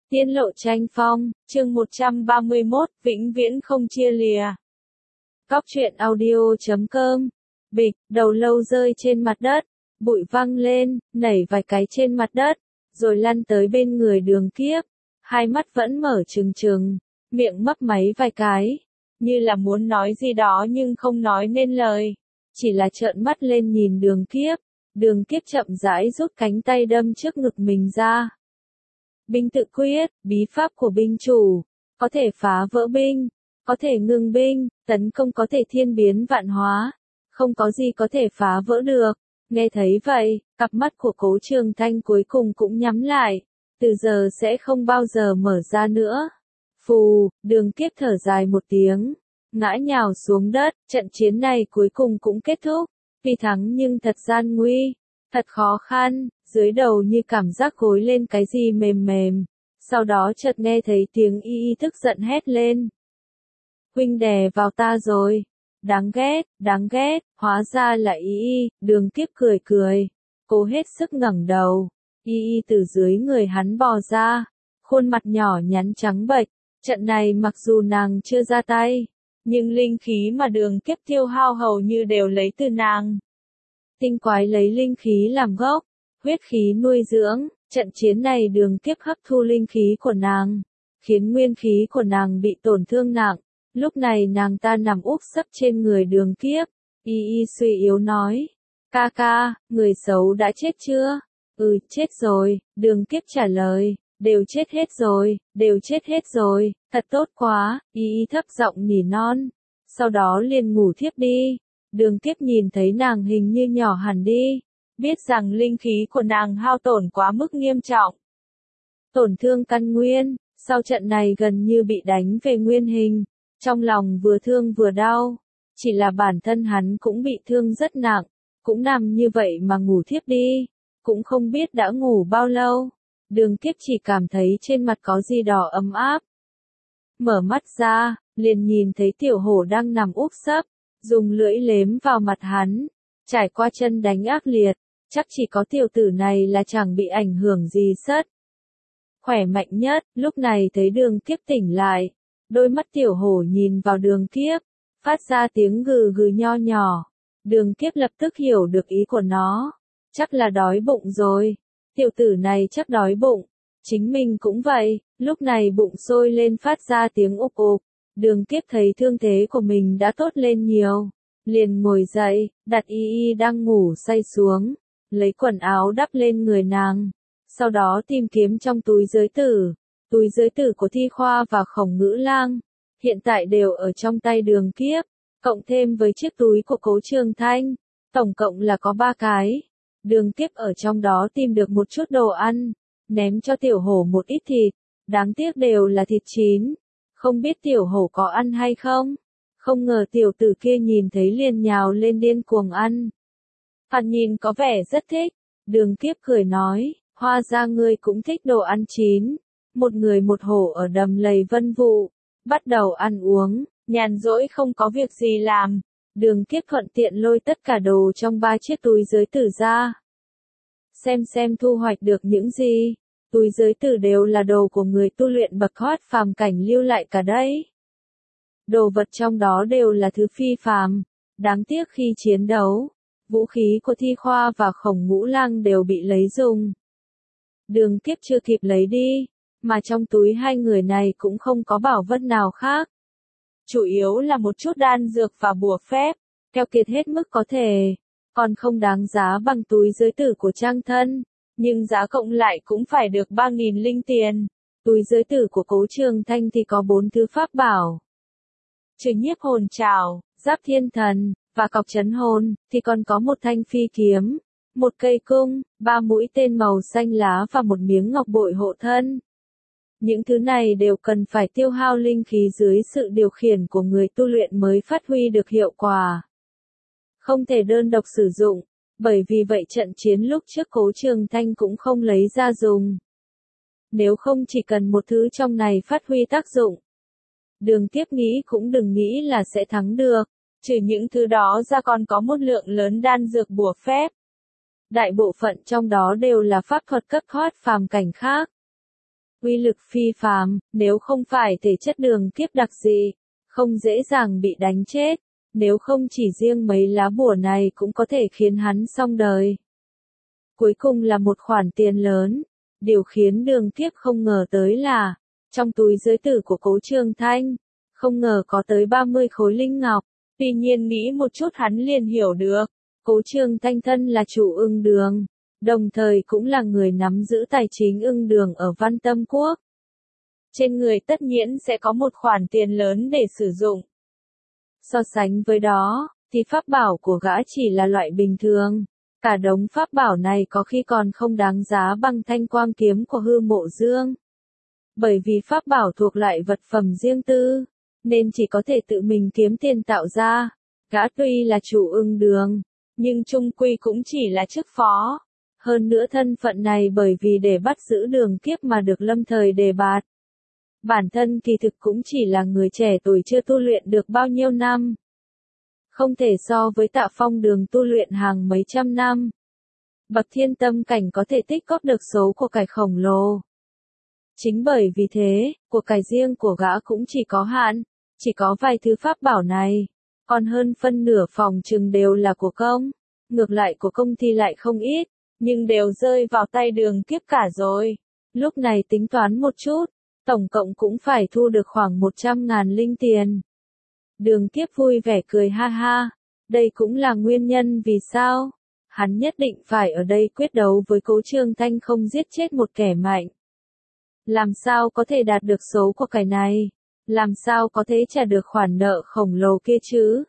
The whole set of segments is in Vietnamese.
Tiên lộ tranh phong, chương 131, vĩnh viễn không chia lìa. Góc truyện audio.com. Bịch, đầu lâu rơi trên mặt đất, bụi văng lên, nảy vài cái trên mặt đất, rồi lăn tới bên người Đường Kiếp. Hai mắt vẫn mở trừng trừng, miệng mấp máy vài cái, như là muốn nói gì đó nhưng không nói nên lời. Chỉ là trợn mắt lên nhìn Đường Kiếp. Đường Kiếp chậm rãi rút cánh tay đâm trước ngực mình ra. Binh tự quyết, bí pháp của binh chủ, có thể phá vỡ binh, có thể ngừng binh, tấn công có thể thiên biến vạn hóa, không có gì có thể phá vỡ được. Nghe thấy vậy, cặp mắt của Cố Trường Thanh cuối cùng cũng nhắm lại, từ giờ sẽ không bao giờ mở ra nữa. Phù, Đường Kiếp thở dài một tiếng, ngã nhào xuống đất, trận chiến này cuối cùng cũng kết thúc, tuy thắng nhưng thật gian nguy, thật khó khăn. Dưới đầu như cảm giác gối lên cái gì mềm mềm, sau đó chợt nghe thấy tiếng y tức giận hét lên. Huynh đè vào ta rồi, đáng ghét, hóa ra là y. Đường Kiếp cười cười, cố hết sức ngẩng đầu, y từ dưới người hắn bò ra, khuôn mặt nhỏ nhắn trắng bệch, trận này mặc dù nàng chưa ra tay, nhưng linh khí mà Đường Kiếp tiêu hao hầu như đều lấy từ nàng. Tinh quái lấy linh khí làm gốc, huyết khí nuôi dưỡng, trận chiến này Đường Kiếp hấp thu linh khí của nàng, khiến nguyên khí của nàng bị tổn thương nặng. Lúc này nàng ta nằm úp sấp trên người Đường Kiếp, y suy yếu nói, ca ca, người xấu đã chết chưa? Chết rồi, Đường Kiếp trả lời, đều chết hết rồi, thật tốt quá, y thấp giọng nỉ non, sau đó liền ngủ thiếp đi. Đường Kiếp nhìn thấy nàng hình như nhỏ hẳn đi, biết rằng linh khí của nàng hao tổn quá mức nghiêm trọng. Tổn thương căn nguyên, sau trận này gần như bị đánh về nguyên hình, trong lòng vừa thương vừa đau, chỉ là bản thân hắn cũng bị thương rất nặng, cũng nằm như vậy mà ngủ thiếp đi, cũng không biết đã ngủ bao lâu. Đường Kiếp chỉ cảm thấy trên mặt có gì đó ấm áp. Mở mắt ra, liền nhìn thấy Tiểu Hổ đang nằm úp sấp, dùng lưỡi liếm vào mặt hắn, trải qua chân đánh ác liệt, chắc chỉ có tiểu tử này là chẳng bị ảnh hưởng gì sất. Khỏe mạnh nhất, lúc này thấy Đường Kiếp tỉnh lại, đôi mắt Tiểu Hổ nhìn vào Đường Kiếp, phát ra tiếng gừ gừ nho nhỏ. Đường Kiếp lập tức hiểu được ý của nó, chắc là đói bụng rồi, tiểu tử này chắc đói bụng, chính mình cũng vậy, lúc này bụng sôi lên phát ra tiếng ục ục. Đường Kiếp thấy thương thế của mình đã tốt lên nhiều, liền ngồi dậy, đặt y đang ngủ say xuống, lấy quần áo đắp lên người nàng, sau đó tìm kiếm trong túi giới tử của Thi Khoa và Khổng Ngữ Lang, hiện tại đều ở trong tay Đường Kiếp, cộng thêm với chiếc túi của Cố Trường Thanh, tổng cộng là có 3 cái. Đường Kiếp ở trong đó tìm được một chút đồ ăn, ném cho Tiểu Hổ một ít thịt, đáng tiếc đều là thịt chín. Không biết Tiểu Hổ có ăn hay không? Không ngờ tiểu tử kia nhìn thấy liền nhào lên điên cuồng ăn. Hắn nhìn có vẻ rất thích. Đường Kiếp cười nói, hóa ra ngươi cũng thích đồ ăn chín. Một người một hổ ở đầm lầy Vân Vụ, bắt đầu ăn uống, nhàn rỗi không có việc gì làm. Đường Kiếp thuận tiện lôi tất cả đồ trong 3 chiếc túi giới tử ra. Xem thu hoạch được những gì. Túi giới tử đều là đồ của người tu luyện bậc hót phàm cảnh lưu lại cả đấy. Đồ vật trong đó đều là thứ phi phàm, đáng tiếc khi chiến đấu, vũ khí của Thi Khoa và Khổng Ngũ Lang đều bị lấy dùng. Đường Kiếp chưa kịp lấy đi, mà trong túi hai người này cũng không có bảo vật nào khác. Chủ yếu là một chút đan dược và bùa phép, keo kiệt hết mức có thể, còn không đáng giá bằng túi giới tử của Trang Thân. Nhưng giá cộng lại cũng phải được 3.000 linh tiền. Túi giới tử của Cố Trường Thanh thì có 4 thứ pháp bảo. Trừ nhiếp hồn trảo, giáp thiên thần, và cọc trấn hồn, thì còn có một thanh phi kiếm, một cây cung, 3 mũi tên màu xanh lá và một miếng ngọc bội hộ thân. Những thứ này đều cần phải tiêu hao linh khí dưới sự điều khiển của người tu luyện mới phát huy được hiệu quả. Không thể đơn độc sử dụng. Bởi vì vậy trận chiến lúc trước Cố Trường Thanh cũng không lấy ra dùng. Nếu không chỉ cần một thứ trong này phát huy tác dụng. Đường Kiếp nghĩ cũng đừng nghĩ là sẽ thắng được. Trừ những thứ đó ra còn có một lượng lớn đan dược bùa phép. Đại bộ phận trong đó đều là pháp thuật cấp thoát phàm cảnh khác. uy lực phi phàm, nếu không phải thể chất đường kiếp đặc dị, không dễ dàng bị đánh chết, nếu không chỉ riêng mấy lá bùa này cũng có thể khiến hắn xong đời. Cuối cùng là một khoản tiền lớn, điều khiến đường kiếp không ngờ tới là, trong túi giới tử của Cố Trường Thanh, không ngờ có tới 30 khối linh ngọc, tuy nhiên nghĩ một chút hắn liền hiểu được, Cố Trường Thanh thân là chủ Ưng Đường, đồng thời cũng là người nắm giữ tài chính Ưng Đường ở Văn Tâm Quốc. Trên người tất nhiên sẽ có một khoản tiền lớn để sử dụng. So sánh với đó, thì pháp bảo của gã chỉ là loại bình thường. Cả đống pháp bảo này có khi còn không đáng giá bằng thanh quang kiếm của Hư Mộ Dương. Bởi vì pháp bảo thuộc loại vật phẩm riêng tư, nên chỉ có thể tự mình kiếm tiền tạo ra. Gã tuy là chủ Ưng Đường, nhưng chung quy cũng chỉ là chức phó. Hơn nữa thân phận này bởi vì để bắt giữ đường kiếp mà được lâm thời đề bạt. Bản thân kỳ thực cũng chỉ là người trẻ tuổi chưa tu luyện được bao nhiêu năm. Không thể so với Tạ Phong Đường tu luyện hàng mấy trăm năm. Bậc thiên tâm cảnh có thể tích góp được số của cải khổng lồ. Chính bởi vì thế, của cải riêng của gã cũng chỉ có hạn, chỉ có vài thứ pháp bảo này, còn hơn phân nửa phòng trừng đều là của công. Ngược lại của công thì lại không ít, nhưng đều rơi vào tay đường kiếp cả rồi. Lúc này tính toán một chút, tổng cộng cũng phải thu được khoảng 100.000 linh tiền. Đường kiếp vui vẻ cười ha ha, đây cũng là nguyên nhân vì sao hắn nhất định phải ở đây quyết đấu với Cố Trường Thanh không giết chết một kẻ mạnh. Làm sao có thể đạt được số của cái này? Làm sao có thể trả được khoản nợ khổng lồ kia chứ?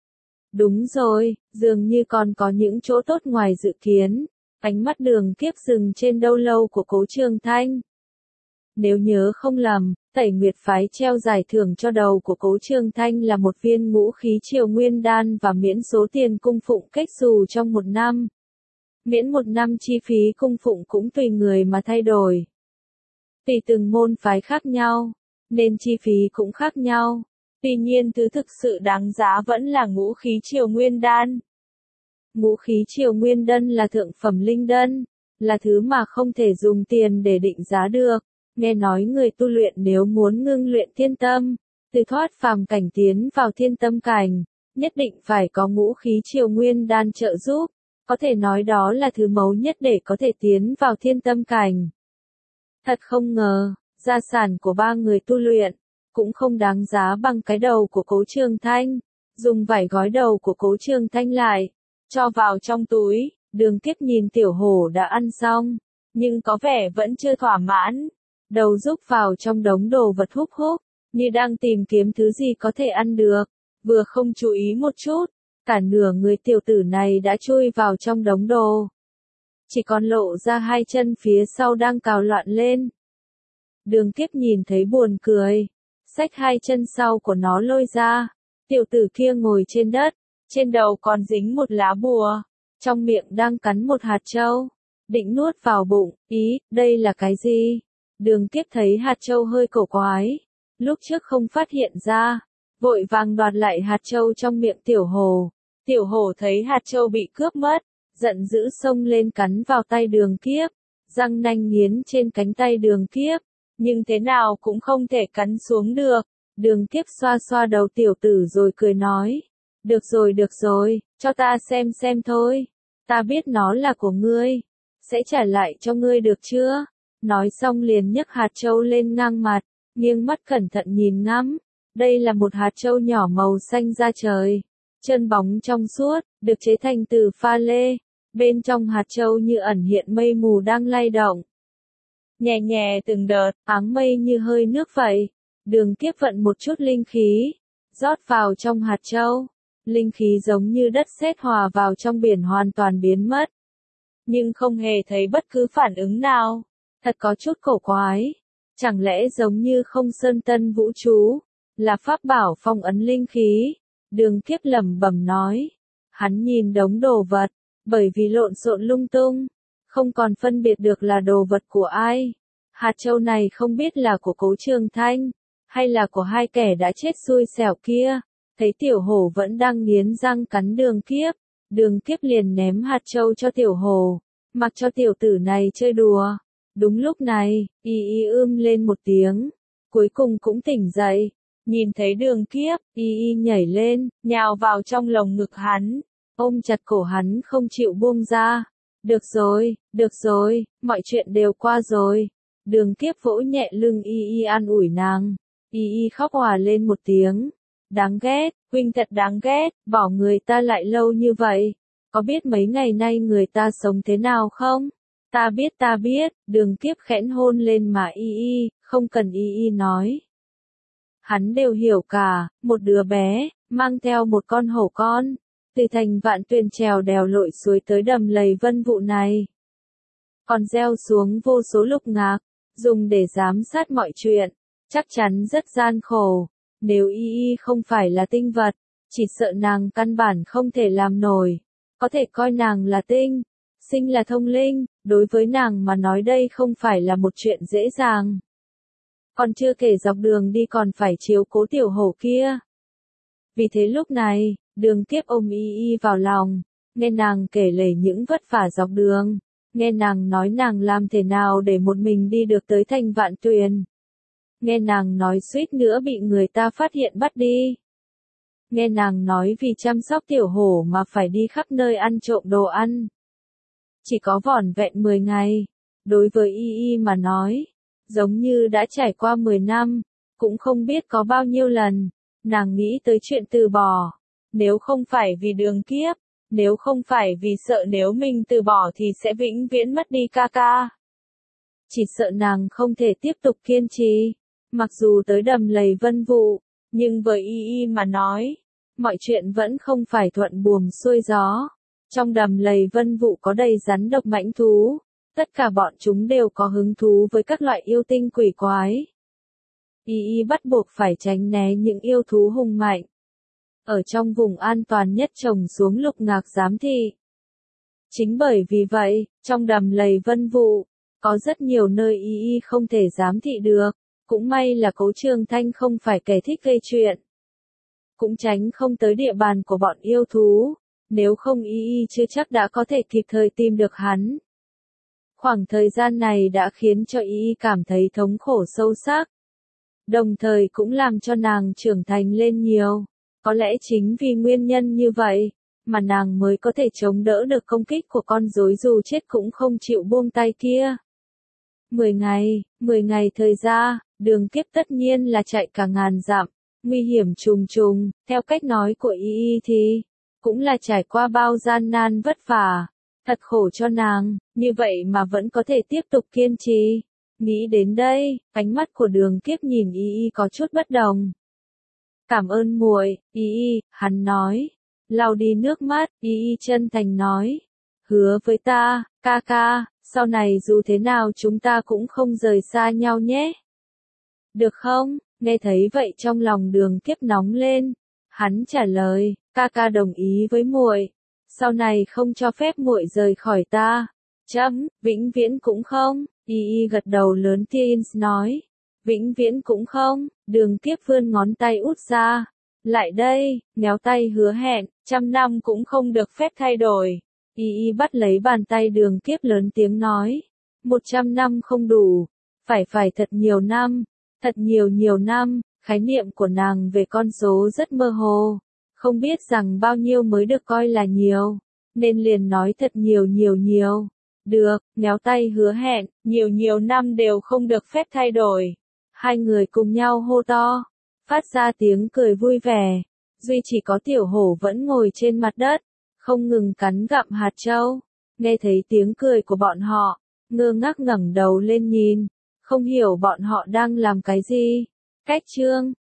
Đúng rồi, dường như còn có những chỗ tốt ngoài dự kiến. Ánh mắt đường kiếp dừng trên đầu lâu của Cố Trường Thanh. Nếu nhớ không lầm, Tẩy Nguyệt phái treo giải thưởng cho đầu của Cố Trường Thanh là một viên ngũ khí triều nguyên đan và miễn số tiền cung phụng cách xù trong một năm. Miễn một năm chi phí cung phụng cũng tùy người mà thay đổi. Tùy từng môn phái khác nhau, nên chi phí cũng khác nhau. Tuy nhiên thứ thực sự đáng giá vẫn là ngũ khí triều nguyên đan. Ngũ khí triều nguyên đan là thượng phẩm linh đan, là thứ mà không thể dùng tiền để định giá được. Nghe nói người tu luyện nếu muốn ngưng luyện thiên tâm, từ thoát phàm cảnh tiến vào thiên tâm cảnh, nhất định phải có ngũ khí triều nguyên đan trợ giúp, có thể nói đó là thứ mấu nhất để có thể tiến vào thiên tâm cảnh. Thật không ngờ, gia sản của ba người tu luyện, cũng không đáng giá bằng cái đầu của Cố Trường Thanh, dùng vải gói đầu của Cố Trường Thanh lại, cho vào trong túi, đường kiếp nhìn tiểu hổ đã ăn xong, nhưng có vẻ vẫn chưa thỏa mãn. Đầu rúc vào trong đống đồ vật húp húp, như đang tìm kiếm thứ gì có thể ăn được, vừa không chú ý một chút, cả nửa người tiểu tử này đã chui vào trong đống đồ. Chỉ còn lộ ra hai chân phía sau đang cào loạn lên. Đường kiếp nhìn thấy buồn cười, xách hai chân sau của nó lôi ra, tiểu tử kia ngồi trên đất, trên đầu còn dính một lá bùa, trong miệng đang cắn một hạt châu, định nuốt vào bụng, đây là cái gì? Đường kiếp thấy hạt châu hơi cổ quái, lúc trước không phát hiện ra, vội vàng đoạt lại hạt châu trong miệng tiểu hổ. Tiểu hổ thấy hạt châu bị cướp mất, giận dữ xông lên cắn vào tay đường kiếp, răng nanh nghiến trên cánh tay đường kiếp, nhưng thế nào cũng không thể cắn xuống được. Đường kiếp xoa xoa đầu tiểu tử rồi cười nói, được rồi, cho ta xem thôi, ta biết nó là của ngươi, sẽ trả lại cho ngươi được chưa? Nói xong liền nhấc hạt châu lên ngang mặt, nghiêng mắt cẩn thận nhìn ngắm. Đây là một hạt châu nhỏ màu xanh da trời, chân bóng trong suốt, được chế thành từ pha lê. Bên trong hạt châu như ẩn hiện mây mù đang lay động. Nhẹ nhẹ từng đợt, áng mây như hơi nước vậy. Đường kiếp vận một chút linh khí, rót vào trong hạt châu. Linh khí giống như đất sét hòa vào trong biển hoàn toàn biến mất. Nhưng không hề thấy bất cứ phản ứng nào. Thật có chút cổ quái. Chẳng lẽ giống như không sơn tân vũ chú, là pháp bảo phong ấn linh khí. Đường kiếp lẩm bẩm nói. Hắn nhìn đống đồ vật, bởi vì lộn xộn lung tung, không còn phân biệt được là đồ vật của ai. Hạt châu này không biết là của Cố Trường Thanh, hay là của hai kẻ đã chết xui xẻo kia. Thấy tiểu hổ vẫn đang nghiến răng cắn đường kiếp liền ném hạt châu cho tiểu hổ, mặc cho tiểu tử này chơi đùa. Đúng lúc này, y y lên một tiếng, cuối cùng cũng tỉnh dậy, nhìn thấy Đường Kiếp, y y nhảy lên, nhào vào trong lồng ngực hắn, ôm chặt cổ hắn không chịu buông ra. Được rồi, mọi chuyện đều qua rồi. Đường Kiếp vỗ nhẹ lưng y y an ủi nàng, y y khóc òa lên một tiếng. Đáng ghét, huynh thật đáng ghét, bỏ người ta lại lâu như vậy. Có biết mấy ngày nay người ta sống thế nào không? Ta biết, Đường Kiếp khẽn hôn lên mà y y, không cần y y nói. Hắn đều hiểu cả, một đứa bé, mang theo một con hổ con, từ thành Vạn Tuyền trèo đèo lội suối tới đầm lầy Vân Vụ này. Còn gieo xuống vô số lục ngạc, dùng để giám sát mọi chuyện, chắc chắn rất gian khổ. Nếu y y không phải là tinh vật, chỉ sợ nàng căn bản không thể làm nổi. Có thể coi nàng là tinh, sinh là thông linh, đối với nàng mà nói đây không phải là một chuyện dễ dàng. Còn chưa kể dọc đường đi còn phải chiếu cố tiểu hổ kia. Vì thế lúc này, Đường Kiếp ôm y y vào lòng, nghe nàng kể lể những vất vả dọc đường, nghe nàng nói nàng làm thế nào để một mình đi được tới thành Vạn Tuyền. Nghe nàng nói suýt nữa bị người ta phát hiện bắt đi. Nghe nàng nói vì chăm sóc tiểu hổ mà phải đi khắp nơi ăn trộm đồ ăn. Chỉ có vỏn vẹn 10 ngày, đối với y y mà nói, giống như đã trải qua 10 năm, cũng không biết có bao nhiêu lần, nàng nghĩ tới chuyện từ bỏ. Nếu không phải vì Đường Kiếp, nếu không phải vì sợ nếu mình từ bỏ thì sẽ vĩnh viễn mất đi ca ca. Chỉ sợ nàng không thể tiếp tục kiên trì. Mặc dù tới đầm lầy Vân Vụ, nhưng với y y mà nói, mọi chuyện vẫn không phải thuận buồm xuôi gió. Trong đầm lầy Vân Vụ có đầy rắn độc mãnh thú, tất cả bọn chúng đều có hứng thú với các loại yêu tinh quỷ quái. Y y bắt buộc phải tránh né những yêu thú hung mạnh. Ở trong vùng an toàn nhất trồng xuống lục ngạc giám thị. Chính bởi vì vậy, trong đầm lầy Vân Vụ, có rất nhiều nơi y y không thể giám thị được. Cũng may là Cố Trường Thanh không phải kẻ thích gây chuyện. Cũng tránh không tới địa bàn của bọn yêu thú, nếu không y y chưa chắc đã có thể kịp thời tìm được hắn. Khoảng thời gian này đã khiến cho y y cảm thấy thống khổ sâu sắc. Đồng thời cũng làm cho nàng trưởng thành lên nhiều. Có lẽ chính vì nguyên nhân như vậy, mà nàng mới có thể chống đỡ được công kích của con rối dù chết cũng không chịu buông tay kia. 10 ngày thời gian, Đường Kiếp tất nhiên là chạy cả ngàn dặm, nguy hiểm trùng trùng, theo cách nói của y y thì, cũng là trải qua bao gian nan vất vả, thật khổ cho nàng, như vậy mà vẫn có thể tiếp tục kiên trì. Nghĩ đến đây, ánh mắt của Đường Kiếp nhìn y y có chút bất đồng. Cảm ơn muội, y y, hắn nói, lau đi nước mắt, y y chân thành nói, hứa với ta, ca ca, sau này dù thế nào chúng ta cũng không rời xa nhau nhé. Được không? Nghe thấy vậy trong lòng Đường Kiếp nóng lên. Hắn trả lời, ca ca đồng ý với muội, sau này không cho phép muội rời khỏi ta. Vĩnh viễn cũng không. Y y gật đầu lớn tiếng nói, vĩnh viễn cũng không. Đường Kiếp vươn ngón tay út ra, lại đây, nhéo tay hứa hẹn, 100 năm cũng không được phép thay đổi. Y y bắt lấy bàn tay Đường Kiếp lớn tiếng nói, 100 năm không đủ, phải thật nhiều năm, thật nhiều năm. Khái niệm của nàng về con số rất mơ hồ, không biết rằng bao nhiêu mới được coi là nhiều, nên liền nói thật nhiều. Được, nhéo tay hứa hẹn, nhiều năm đều không được phép thay đổi. Hai người cùng nhau hô to, phát ra tiếng cười vui vẻ. Duy chỉ có tiểu hổ vẫn ngồi trên mặt đất, không ngừng cắn gặm hạt châu. Nghe thấy tiếng cười của bọn họ, ngơ ngác ngẩng đầu lên nhìn, không hiểu bọn họ đang làm cái gì. Cách chương